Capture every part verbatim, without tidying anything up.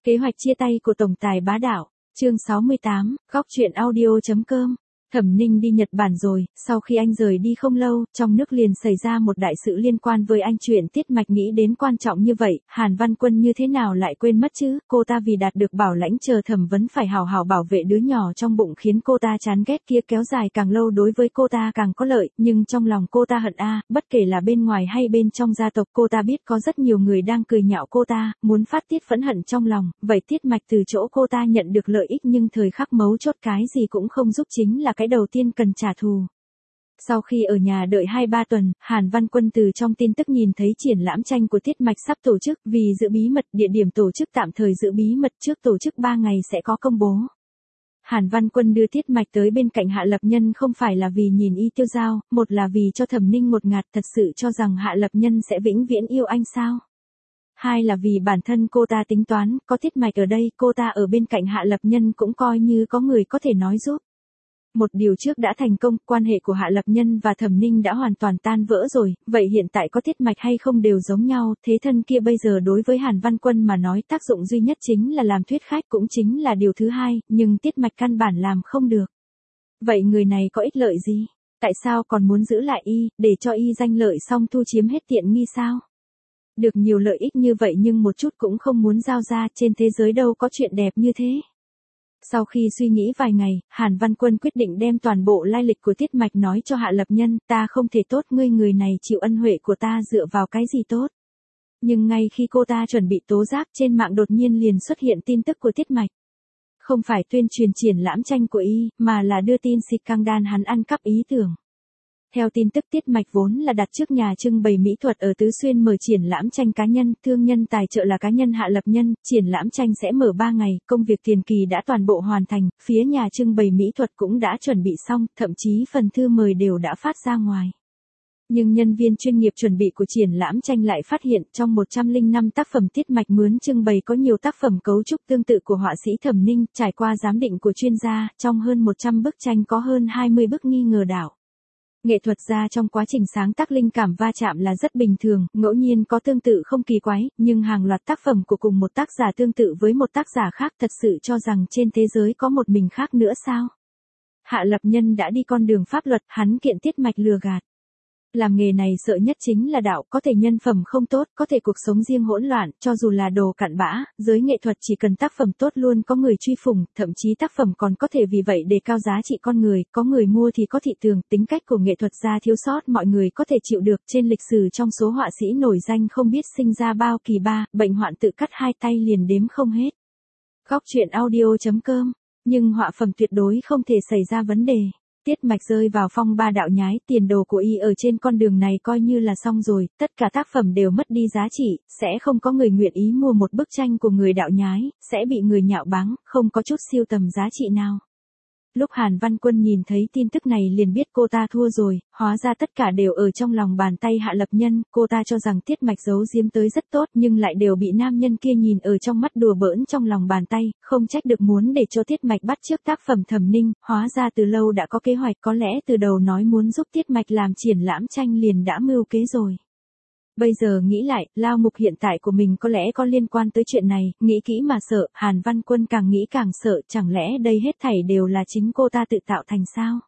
Kế hoạch chia tay của tổng tài bá đạo, chương sáu mươi tám, góc truyện audio.com. Thẩm Ninh đi Nhật Bản rồi, sau khi anh rời đi không lâu, trong nước liền xảy ra một đại sự liên quan với anh. Chuyện Tiết Mạch nghĩ đến quan trọng như vậy, Hàn Văn Quân như thế nào lại quên mất chứ? Cô ta vì đạt được bảo lãnh chờ thẩm vấn phải hào hào bảo vệ đứa nhỏ trong bụng khiến cô ta chán ghét kia kéo dài càng lâu đối với cô ta càng có lợi, nhưng trong lòng cô ta hận a, bất kể là bên ngoài hay bên trong gia tộc cô ta biết có rất nhiều người đang cười nhạo cô ta, muốn phát tiết phẫn hận trong lòng, vậy Tiết Mạch từ chỗ cô ta nhận được lợi ích nhưng thời khắc mấu chốt cái gì cũng không giúp chính là cái đầu tiên cần trả thù. Sau khi ở nhà đợi hai ba tuần, Hàn Văn Quân từ trong tin tức nhìn thấy triển lãm tranh của Tiết Mạch sắp tổ chức, vì giữ bí mật địa điểm tổ chức tạm thời giữ bí mật, trước tổ chức ba ngày sẽ có công bố. Hàn Văn Quân đưa Tiết Mạch tới bên cạnh Hạ Lập Nhân không phải là vì nhìn y tiêu dao, một là vì cho Thẩm Ninh một ngạt, thật sự cho rằng Hạ Lập Nhân sẽ vĩnh viễn yêu anh sao? Hai là vì bản thân cô ta tính toán, có Tiết Mạch ở đây, cô ta ở bên cạnh Hạ Lập Nhân cũng coi như có người có thể nói giúp. Một điều trước đã thành công, quan hệ của Hạ Lập Nhân và Thẩm Ninh đã hoàn toàn tan vỡ rồi, vậy hiện tại có Tiết Mạch hay không đều giống nhau, thế thân kia bây giờ đối với Hàn Văn Quân mà nói tác dụng duy nhất chính là làm thuyết khách, cũng chính là điều thứ hai, nhưng Tiết Mạch căn bản làm không được. Vậy người này có ích lợi gì? Tại sao còn muốn giữ lại y, để cho y danh lợi xong thu chiếm hết tiện nghi sao? Được nhiều lợi ích như vậy nhưng một chút cũng không muốn giao ra, trên thế giới đâu có chuyện đẹp như thế. Sau khi suy nghĩ vài ngày, Hàn Văn Quân quyết định đem toàn bộ lai lịch của Tiết Mạch nói cho Hạ Lập Nhân, ta không thể tốt, ngươi người này chịu ân huệ của ta dựa vào cái gì tốt. Nhưng ngay khi cô ta chuẩn bị tố giác, trên mạng đột nhiên liền xuất hiện tin tức của Tiết Mạch. Không phải tuyên truyền triển lãm tranh của y, mà là đưa tin xịt căng đan hắn ăn cắp ý tưởng. Theo tin tức, Tiết Mạch vốn là đặt trước nhà trưng bày mỹ thuật ở Tứ Xuyên mở triển lãm tranh cá nhân, thương nhân tài trợ là cá nhân Hạ Lập Nhân, triển lãm tranh sẽ mở ba ngày, công việc tiền kỳ đã toàn bộ hoàn thành, phía nhà trưng bày mỹ thuật cũng đã chuẩn bị xong, thậm chí phần thư mời đều đã phát ra ngoài. Nhưng nhân viên chuyên nghiệp chuẩn bị của triển lãm tranh lại phát hiện trong một trăm lẻ năm tác phẩm Tiết Mạch mướn trưng bày có nhiều tác phẩm cấu trúc tương tự của họa sĩ Thẩm Ninh, trải qua giám định của chuyên gia, trong hơn một trăm bức tranh có hơn hai mươi bức nghi ngờ đạo. Nghệ thuật gia trong quá trình sáng tác linh cảm va chạm là rất bình thường, ngẫu nhiên có tương tự không kỳ quái, nhưng hàng loạt tác phẩm của cùng một tác giả tương tự với một tác giả khác thật sự cho rằng trên thế giới có một mình khác nữa sao? Hạ Lập Nhân đã đi con đường pháp luật, hắn kiện Tiết Mạch lừa gạt. Làm nghề này sợ nhất chính là đạo, có thể nhân phẩm không tốt, có thể cuộc sống riêng hỗn loạn, cho dù là đồ cặn bã, giới nghệ thuật chỉ cần tác phẩm tốt luôn có người truy phủng, thậm chí tác phẩm còn có thể vì vậy đề cao giá trị con người, có người mua thì có thị trường, tính cách của nghệ thuật gia thiếu sót mọi người có thể chịu được, trên lịch sử trong số họa sĩ nổi danh không biết sinh ra bao kỳ ba, bệnh hoạn tự cắt hai tay liền đếm không hết. Góc truyện audio.com, nhưng họa phẩm tuyệt đối không thể xảy ra vấn đề. Tiết Mạch rơi vào phong ba đạo nhái, tiền đồ của y ở trên con đường này coi như là xong rồi, tất cả tác phẩm đều mất đi giá trị, sẽ không có người nguyện ý mua một bức tranh của người đạo nhái, sẽ bị người nhạo báng, không có chút siêu tầm giá trị nào. Lúc Hàn Văn Quân nhìn thấy tin tức này liền biết cô ta thua rồi, hóa ra tất cả đều ở trong lòng bàn tay Hạ Lập Nhân, cô ta cho rằng Tiết Mạch giấu giếm tới rất tốt nhưng lại đều bị nam nhân kia nhìn ở trong mắt đùa bỡn trong lòng bàn tay, không trách được muốn để cho Tiết Mạch bắt chước tác phẩm Thẩm Ninh, hóa ra từ lâu đã có kế hoạch, có lẽ từ đầu nói muốn giúp Tiết Mạch làm triển lãm tranh liền đã mưu kế rồi. Bây giờ nghĩ lại, lao mục hiện tại của mình có lẽ có liên quan tới chuyện này, nghĩ kỹ mà sợ, Hàn Văn Quân càng nghĩ càng sợ, chẳng lẽ đây hết thảy đều là chính cô ta tự tạo thành sao?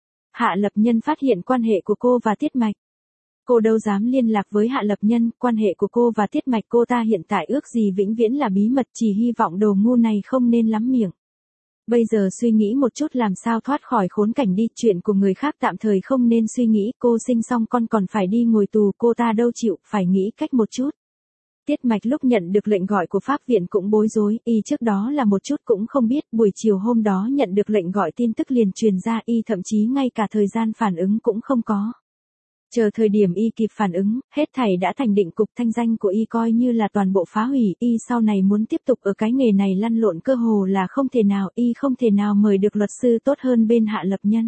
Hạ Lập Nhân phát hiện quan hệ của cô và Tiết Mạch. Cô đâu dám liên lạc với Hạ Lập Nhân, quan hệ của cô và Tiết Mạch cô ta hiện tại ước gì vĩnh viễn là bí mật, chỉ hy vọng đồ ngu này không nên lắm miệng. Bây giờ suy nghĩ một chút làm sao thoát khỏi khốn cảnh đi, chuyện của người khác tạm thời không nên suy nghĩ, cô sinh xong con còn phải đi ngồi tù, cô ta đâu chịu, phải nghĩ cách một chút. Tiết Mạch lúc nhận được lệnh gọi của pháp viện cũng bối rối, y trước đó là một chút cũng không biết, buổi chiều hôm đó nhận được lệnh gọi tin tức liền truyền ra, y thậm chí ngay cả thời gian phản ứng cũng không có. Chờ thời điểm y kịp phản ứng, hết thảy đã thành định cục, thanh danh của y coi như là toàn bộ phá hủy, y sau này muốn tiếp tục ở cái nghề này lăn lộn cơ hồ là không thể nào, y không thể nào mời được luật sư tốt hơn bên Hạ Lập Nhân.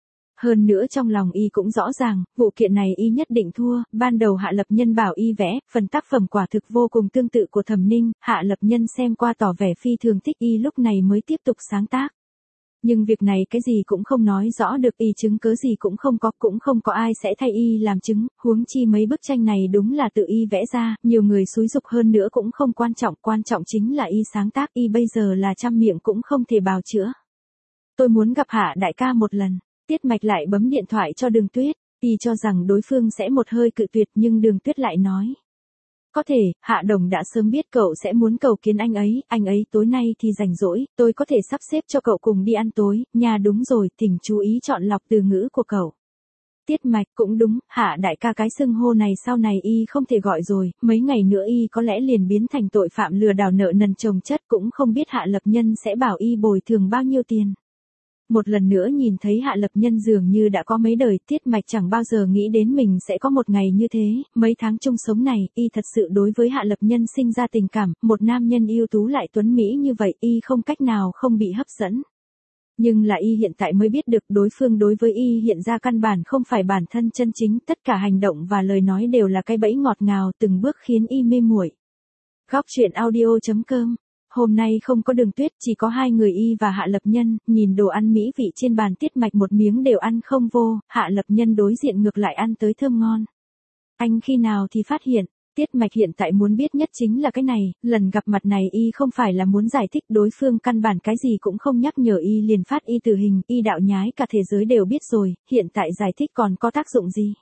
Hơn nữa trong lòng y cũng rõ ràng, vụ kiện này y nhất định thua, ban đầu Hạ Lập Nhân bảo y vẽ, phần tác phẩm quả thực vô cùng tương tự của Thẩm Ninh, Hạ Lập Nhân xem qua tỏ vẻ phi thường thích y lúc này mới tiếp tục sáng tác. Nhưng việc này cái gì cũng không nói rõ được, y chứng cớ gì cũng không có, cũng không có ai sẽ thay y làm chứng, huống chi mấy bức tranh này đúng là tự y vẽ ra, nhiều người xúi giục hơn nữa cũng không quan trọng, quan trọng chính là y sáng tác, y bây giờ là trăm miệng cũng không thể bào chữa. Tôi muốn gặp Hạ đại ca một lần. Tiết Mạch lại bấm điện thoại cho Đường Tuyết, y cho rằng đối phương sẽ một hơi cự tuyệt nhưng Đường Tuyết lại nói. Có thể, Hạ Đồng đã sớm biết cậu sẽ muốn cầu kiến anh ấy, anh ấy tối nay thì rảnh rỗi, tôi có thể sắp xếp cho cậu cùng đi ăn tối, nhà đúng rồi, thỉnh chú ý chọn lọc từ ngữ của cậu. Tiết Mạch cũng đúng, Hạ đại ca cái xưng hô này sau này y không thể gọi rồi, mấy ngày nữa y có lẽ liền biến thành tội phạm lừa đảo nợ nần chồng chất, cũng không biết Hạ Lập Nhân sẽ bảo y bồi thường bao nhiêu tiền. Một lần nữa nhìn thấy Hạ Lập Nhân dường như đã có mấy đời, Tiết Mạch chẳng bao giờ nghĩ đến mình sẽ có một ngày như thế, mấy tháng chung sống này, y thật sự đối với Hạ Lập Nhân sinh ra tình cảm, một nam nhân ưu tú lại tuấn mỹ như vậy, y không cách nào không bị hấp dẫn. Nhưng là y hiện tại mới biết được đối phương đối với y hiện ra căn bản không phải bản thân chân chính, tất cả hành động và lời nói đều là cái bẫy ngọt ngào từng bước khiến y mê muội. Góc truyện audio chấm com. Hôm nay không có Đường Tuyết, chỉ có hai người y và Hạ Lập Nhân, nhìn đồ ăn mỹ vị trên bàn, Tiết Mạch một miếng đều ăn không vô, Hạ Lập Nhân đối diện ngược lại ăn tới thơm ngon. Anh khi nào thì phát hiện, Tiết Mạch hiện tại muốn biết nhất chính là cái này, lần gặp mặt này y không phải là muốn giải thích, đối phương căn bản cái gì cũng không nhắc nhở y liền phát y tử hình, y đạo nhái cả thế giới đều biết rồi, hiện tại giải thích còn có tác dụng gì.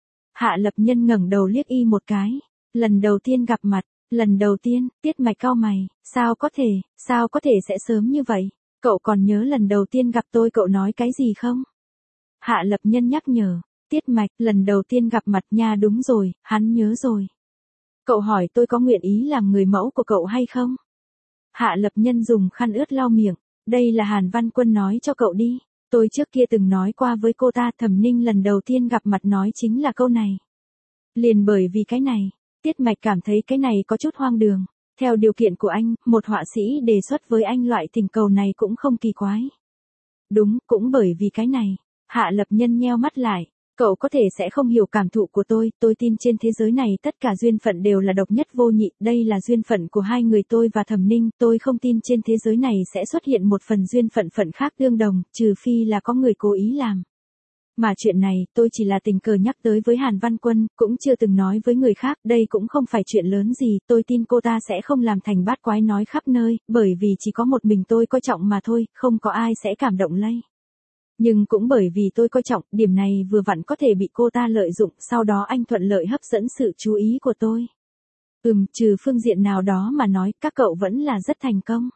Hạ Lập Nhân ngẩng đầu liếc y một cái, lần đầu tiên gặp mặt. Lần đầu tiên, Tiết Mạch cau mày, sao có thể, sao có thể sẽ sớm như vậy, cậu còn nhớ lần đầu tiên gặp tôi cậu nói cái gì không? Hạ Lập Nhân nhắc nhở, Tiết Mạch, lần đầu tiên gặp mặt nha, đúng rồi, hắn nhớ rồi. Cậu hỏi tôi có nguyện ý làm người mẫu của cậu hay không? Hạ Lập Nhân dùng khăn ướt lau miệng, đây là Hàn Văn Quân nói cho cậu đi, tôi trước kia từng nói qua với cô ta, Thẩm Ninh lần đầu tiên gặp mặt nói chính là câu này. Liền bởi vì cái này. Tiết Mạch cảm thấy cái này có chút hoang đường. Theo điều kiện của anh, một họa sĩ đề xuất với anh loại tình cầu này cũng không kỳ quái. Đúng, cũng bởi vì cái này. Hạ Lập Nhân nheo mắt lại. Cậu có thể sẽ không hiểu cảm thụ của tôi, tôi tin trên thế giới này tất cả duyên phận đều là độc nhất vô nhị, đây là duyên phận của hai người tôi và Thẩm Ninh, tôi không tin trên thế giới này sẽ xuất hiện một phần duyên phận phận khác tương đồng, trừ phi là có người cố ý làm. Mà chuyện này, tôi chỉ là tình cờ nhắc tới với Hàn Văn Quân, cũng chưa từng nói với người khác, đây cũng không phải chuyện lớn gì, tôi tin cô ta sẽ không làm thành bát quái nói khắp nơi, bởi vì chỉ có một mình tôi coi trọng mà thôi, không có ai sẽ cảm động lây. Nhưng cũng bởi vì tôi coi trọng, điểm này vừa vặn có thể bị cô ta lợi dụng, sau đó anh thuận lợi hấp dẫn sự chú ý của tôi. Ừm, trừ phương diện nào đó mà nói, các cậu vẫn là rất thành công.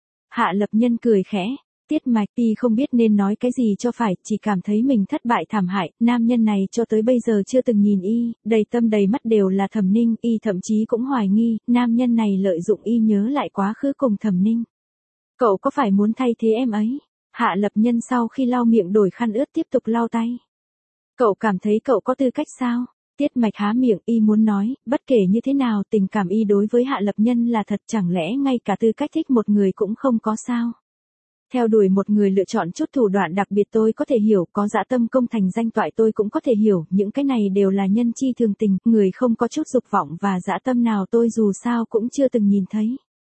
Hạ Lập Nhân cười khẽ. Tiết Mạch y không biết nên nói cái gì cho phải, chỉ cảm thấy mình thất bại thảm hại, nam nhân này cho tới bây giờ chưa từng nhìn y, đầy tâm đầy mắt đều là Thẩm Ninh, y thậm chí cũng hoài nghi, nam nhân này lợi dụng y nhớ lại quá khứ cùng Thẩm Ninh. Cậu có phải muốn thay thế em ấy? Hạ Lập Nhân sau khi lau miệng đổi khăn ướt tiếp tục lau tay. Cậu cảm thấy cậu có tư cách sao? Tiết Mạch há miệng, y muốn nói, bất kể như thế nào tình cảm y đối với Hạ Lập Nhân là thật, chẳng lẽ ngay cả tư cách thích một người cũng không có sao? Theo đuổi một người lựa chọn chút thủ đoạn đặc biệt tôi có thể hiểu, có dã tâm công thành danh toại tôi cũng có thể hiểu, những cái này đều là nhân chi thường tình, người không có chút dục vọng và dã tâm nào tôi dù sao cũng chưa từng nhìn thấy.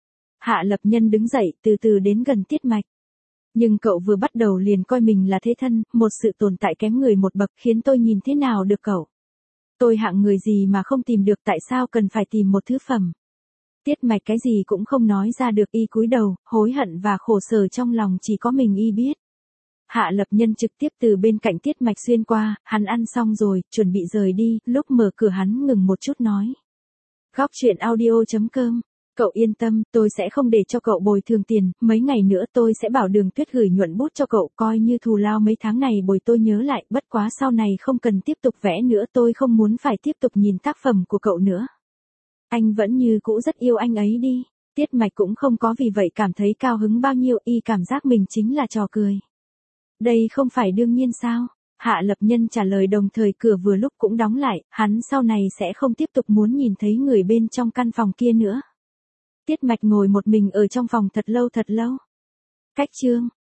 Hạ Lập Nhân đứng dậy, từ từ đến gần Tiết Mạch. Nhưng cậu vừa bắt đầu liền coi mình là thế thân, một sự tồn tại kém người một bậc, khiến tôi nhìn thế nào được cậu. Tôi hạng người gì mà không tìm được, tại sao cần phải tìm một thứ phẩm. Tiết Mạch cái gì cũng không nói ra được, y cúi đầu, hối hận và khổ sở trong lòng chỉ có mình y biết. Hạ Lập Nhân trực tiếp từ bên cạnh Tiết Mạch xuyên qua, hắn ăn xong rồi, chuẩn bị rời đi, lúc mở cửa hắn ngừng một chút nói. Góc truyện audio chấm com. Cậu yên tâm, tôi sẽ không để cho cậu bồi thường tiền, mấy ngày nữa tôi sẽ bảo Đường Tuyết gửi nhuận bút cho cậu, coi như thù lao mấy tháng này bồi tôi nhớ lại, bất quá sau này không cần tiếp tục vẽ nữa, tôi không muốn phải tiếp tục nhìn tác phẩm của cậu nữa. Anh vẫn như cũ rất yêu anh ấy đi. Tiết Mạch cũng không có vì vậy cảm thấy cao hứng bao nhiêu, y cảm giác mình chính là trò cười. Đây không phải đương nhiên sao? Hạ Lập Nhân trả lời đồng thời cửa vừa lúc cũng đóng lại, hắn sau này sẽ không tiếp tục muốn nhìn thấy người bên trong căn phòng kia nữa. Tiết Mạch ngồi một mình ở trong phòng thật lâu thật lâu. Cách chương